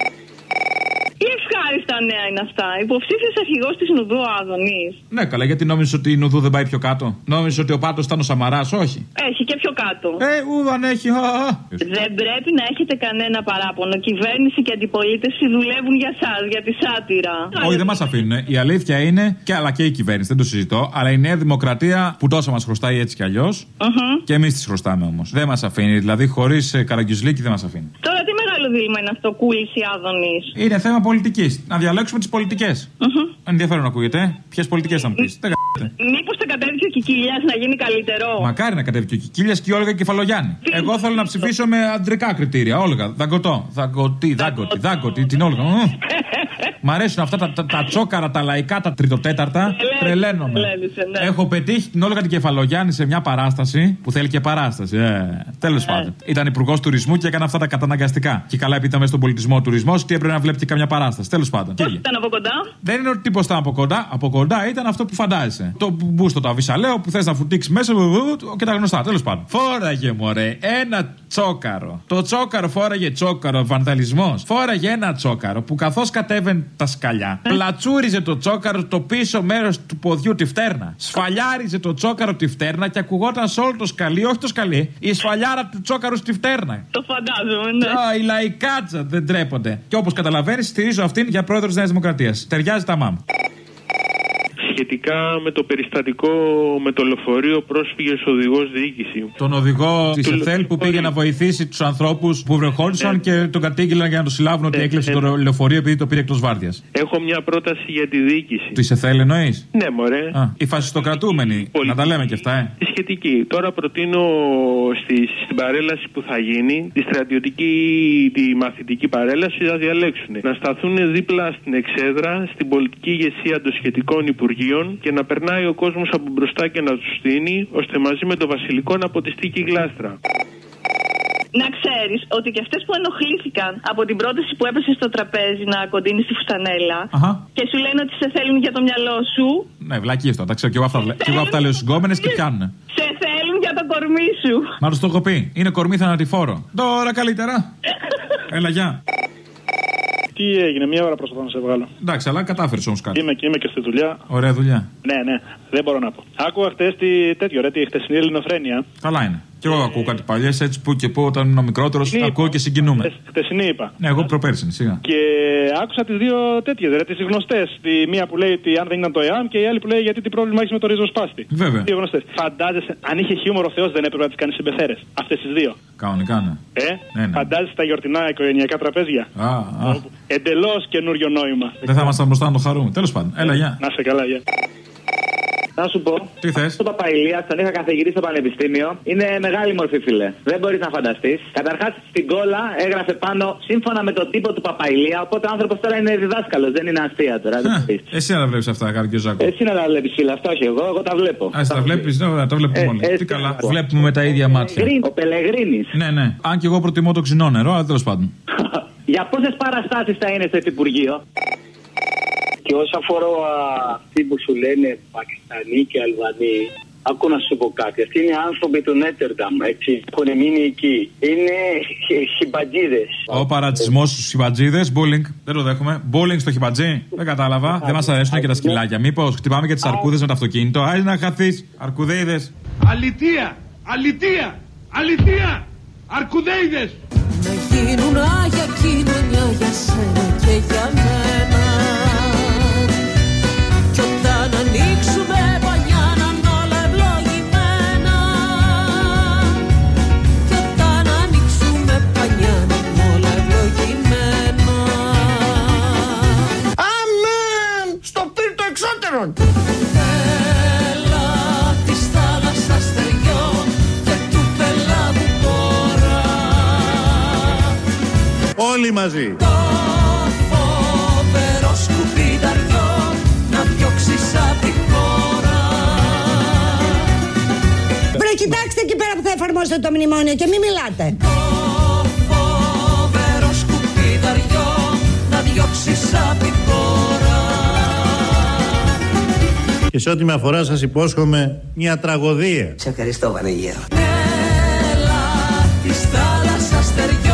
Speaker 9: Τα νέα είναι αυτά. Υποψήφιος αρχηγός της Νουδού ο Άδωνης.
Speaker 10: Ναι, καλά, γιατί νόμιζες ότι η Νουδού δεν πάει πιο κάτω? Νόμιζες ότι ο Πάτος ήταν ο Σαμαράς? Όχι.
Speaker 9: Έχει και πιο κάτω.
Speaker 10: Ουδαν έχει.
Speaker 9: Δεν πρέπει να έχετε κανένα παράπονο. Κυβέρνηση και αντιπολίτευση δουλεύουν για σας, για τη σάτυρα.
Speaker 10: Όχι, δεν μας αφήνουν. Η αλήθεια είναι, αλλά και η κυβέρνηση, δεν το συζητώ, αλλά η Νέα Δημοκρατία που τόσο μας χρωστάει έτσι κι αλλιώς. Και εμείς τις χρωστάμε όμως. Δεν μας αφήνει. Δηλαδή, χωρίς Καραγκιουζλίκη δεν μας αφήνει.
Speaker 9: Τώρα τι μεγάλο δίλημα είναι αυτό, Κούλης ή Άδωνης?
Speaker 10: Είναι θέμα πολιτικής. Να διαλέξουμε τις πολιτικές. Ενδιαφέρον ακούγεται. Ποιες πολιτικές θα μου πεις?
Speaker 9: Μήπως θα κατέβει ο Κικίλιας να γίνει καλύτερο?
Speaker 10: Μακάρι να κατέβει και ο Κικίλιας και η Όλγα Κεφαλογιάννη. Εγώ θέλω να ψηφίσω με αντρικά κριτήρια. Όλγα, Δαγκωτό. Δάγκωτη, την Όλγα. Μ' αρέσουν αυτά τα τσόκαρα, τα λαϊκά, τα τριτοτέταρτα. Τρελαίνομαι. Έχω πετύχει την Όλγα την Κεφαλογιάννη σε μια παράσταση που θέλει και παράσταση. Τέλος πάντων. Ήταν υπουργός τουρισμού και έκανε αυτά τα καταναγκαστικά. Και καλά, επειδή ήταν μέσα στον πολιτισμό τουρισμό, τι έπρεπε να βλέπει και καμιά παράσταση. Τέλος πάντων.
Speaker 9: Πώς ήταν από κοντά?
Speaker 10: Δεν είναι ότι τίποτα ήταν από κοντά. Από κοντά ήταν αυτό που φαντάζεσαι. Το μπούστο, το αβυσαλαίο που θες να φουτίξει μέσα και τα γνωστά. Τέλος πάντων. Φόραγε μωρέ ένα τσόκαρο. Το τσόκαρο φόραγε τσόκαρο, βανδαλισμός. Φόραγε ένα τσόκαρο που καθώς κατέβαινε τα σκαλιά, πλατσούριζε το τσόκαρο το πίσω μέρος του ποδιού τη φτέρνα. Σφαλιάριζε το τσόκαρο τη φτέρνα και ακουγόταν σε όλο το σκαλί, όχι το σκαλί, η σφαλιάρα του τσόκαρου στη φτέρνα.
Speaker 9: Το φαντάζομαι, ναι.
Speaker 10: Η λαϊκάτσα δεν τρέπονται. Και όπως καταλαβαίνεις, στηρίζω αυτήν για πρόεδρο της Νέας Δημοκρατίας. Ταιριάζει τα μάμ.
Speaker 8: Σχετικά με το περιστατικό με το λεωφορείο πρόσφυγες οδηγός διοίκηση.
Speaker 10: Τον οδηγό της ΕΘΕΛ που πήγε να βοηθήσει τους ανθρώπους που βρεχόντουσαν και τον κατήγγειλαν για να το συλλάβουν ότι έκλεψε το λεωφορείο επειδή το πήρε εκτός βάρδιας.
Speaker 8: Έχω μια πρόταση για τη διοίκηση.
Speaker 10: Της ΕΘΕΛ εννοείς?
Speaker 8: Ναι, μωρέ.
Speaker 10: Οι φασιστοκρατούμενοι. Να τα λέμε και αυτά,
Speaker 8: Τη σχετική. Τώρα προτείνω στην παρέλαση που θα γίνει, τη στρατιωτική, τη μαθητική παρέλαση, να διαλέξουν. Να σταθούν δίπλα στην εξέδρα, στην πολιτική ηγεσία των σχετικών υπουργείων και να περνάει ο κόσμος από μπροστά και να τους στείνει, ώστε μαζί με το βασιλικό να ποτιστεί και η γλάστρα.
Speaker 9: Να ξέρεις ότι και αυτές που ενοχλήθηκαν από την πρόταση που έπεσε στο τραπέζι να κοντίνει στη φουστανέλα και σου λένε ότι σε θέλουν για το μυαλό σου.
Speaker 10: Ναι, βλακίες τώρα, τα ξέρω και εγώ αυτά λέω στις γκόμενες και πιάνουνε.
Speaker 9: Σε θέλουν για το
Speaker 11: κορμί σου.
Speaker 10: Μάλλον το έχω πει. Είναι κορμί θανατηφόρο. Τώρα καλύτερα. Έλα, γεια.
Speaker 13: Τι έγινε, μία ώρα προσπαθώ να σε βγάλω.
Speaker 10: Εντάξει, αλλά κατάφερες όμως κάτι.
Speaker 13: Είμαι και στη δουλειά.
Speaker 10: Ωραία δουλειά.
Speaker 13: Ναι, δεν μπορώ να πω. Άκουγα χτες τη χτεσινή ελληνοφρένεια.
Speaker 10: Καλά είναι. Και εγώ ακούω κάτι παλιές έτσι που και που όταν ήμουν μικρότερος ακούω και συγκινούμε.
Speaker 13: Χτεσινή είπα.
Speaker 10: Ναι, εγώ προπέρσι, σιγά.
Speaker 13: Και άκουσα τις δύο τέτοιες, τις γνωστές. Τη μία που λέει ότι αν δεν ήταν το ΕΑΜ και η άλλη που λέει γιατί τι πρόβλημα έχει με το ριζοσπάστη.
Speaker 10: Βέβαια.
Speaker 13: Δύο γνωστές. Φαντάζεσαι, αν είχε χιούμορ ο Θεός δεν έπρεπε να τις κάνει συμπεθέρες. Αυτές τις δύο.
Speaker 10: Κανονικά, ναι. Ναι.
Speaker 13: Φαντάζεσαι τα γιορτινά οικογενειακά τραπέζια. Εντελώς καινούριο νόημα.
Speaker 10: Δεν θα ήμασταν μπροστά να το χαρούμε. Τέλος πάντων. Έλα, γεια.
Speaker 13: Να σε καλά, γεια.
Speaker 14: Να σου πω.
Speaker 10: Τι θες?
Speaker 14: Το Παπαϊλίας, τον είχα καθηγητή στο πανεπιστήμιο. Είναι μεγάλη μορφή, φίλε. Δεν μπορείς να φανταστείς. Καταρχάς, στην κόλλα έγραφε πάνω σύμφωνα με τον τύπο του Παπαϊλία. Οπότε ο άνθρωπος τώρα είναι διδάσκαλος. Δεν είναι αστεία τώρα.
Speaker 10: Εσύ να τα βλέπεις αυτά, Καρκιόζακο.
Speaker 14: Εσύ να τα βλέπεις, φίλε. Αυτά όχι εγώ τα βλέπω.
Speaker 10: Εσύ τα βλέπεις, τα βλέπουμε όλοι. Τι καλά. Βλέπουμε με τα ίδια μάτια.
Speaker 14: Ο Πελεγρίνης.
Speaker 10: Ναι. Αν και εγώ προτιμώ το ξινό νερό, αλλά τέλος πάντων.
Speaker 14: Για πόσες παραστάσεις θα είναι στο Υφυπουργείο?
Speaker 20: Και όσον αφορά αυτοί που σου λένε Πακιστανοί και Αλβανοί, άκου να σου πω κάτι. Αυτοί είναι άνθρωποι του Νέτερνταμ, έτσι. Έχουν μείνει εκεί. Είναι χιμπατζίδες.
Speaker 10: Ο παρατσισμός στους χιμπατζίδες, bullying. Δεν το δέχομαι. Bullying στο χιμπατζί. Δεν κατάλαβα. Δεν μας αρέσουν και τα σκυλάκια. Μήπως χτυπάμε και τις αρκούδες με το αυτοκίνητο. Άι να χαθείς. Αρκουδέιδες.
Speaker 16: Αλήθεια. Αρκουδέιδες.
Speaker 2: Να γίνουν άγια κοινωνιά για σένα και για μένα. Κι όταν ανοίξουμε πανιά να είναι όλα ευλογημένα. Κι όταν ανοίξουμε πανιά να είναι όλα ευλογημένα.
Speaker 3: Αμέν! Στο πύρτο εξώτερον!
Speaker 2: Έλα της θάλασσας στεριό και του πελάγου πόρα.
Speaker 1: Όλοι μαζί.
Speaker 2: Το φοβερό σκουπιδαριό να διώξεις απ' τη χώρα.
Speaker 15: Βρε, κοιτάξτε εκεί πέρα που θα εφαρμόσετε το μνημόνιο και μην μιλάτε.
Speaker 2: Το φοβερό σκουπιδαριό να διώξεις απ' τη χώρα.
Speaker 1: Και σε ό,τι με αφορά σας υπόσχομαι μια τραγωδία.
Speaker 2: Σε ευχαριστώ, Βανίγερο. Έλα της θάλασσας στεριό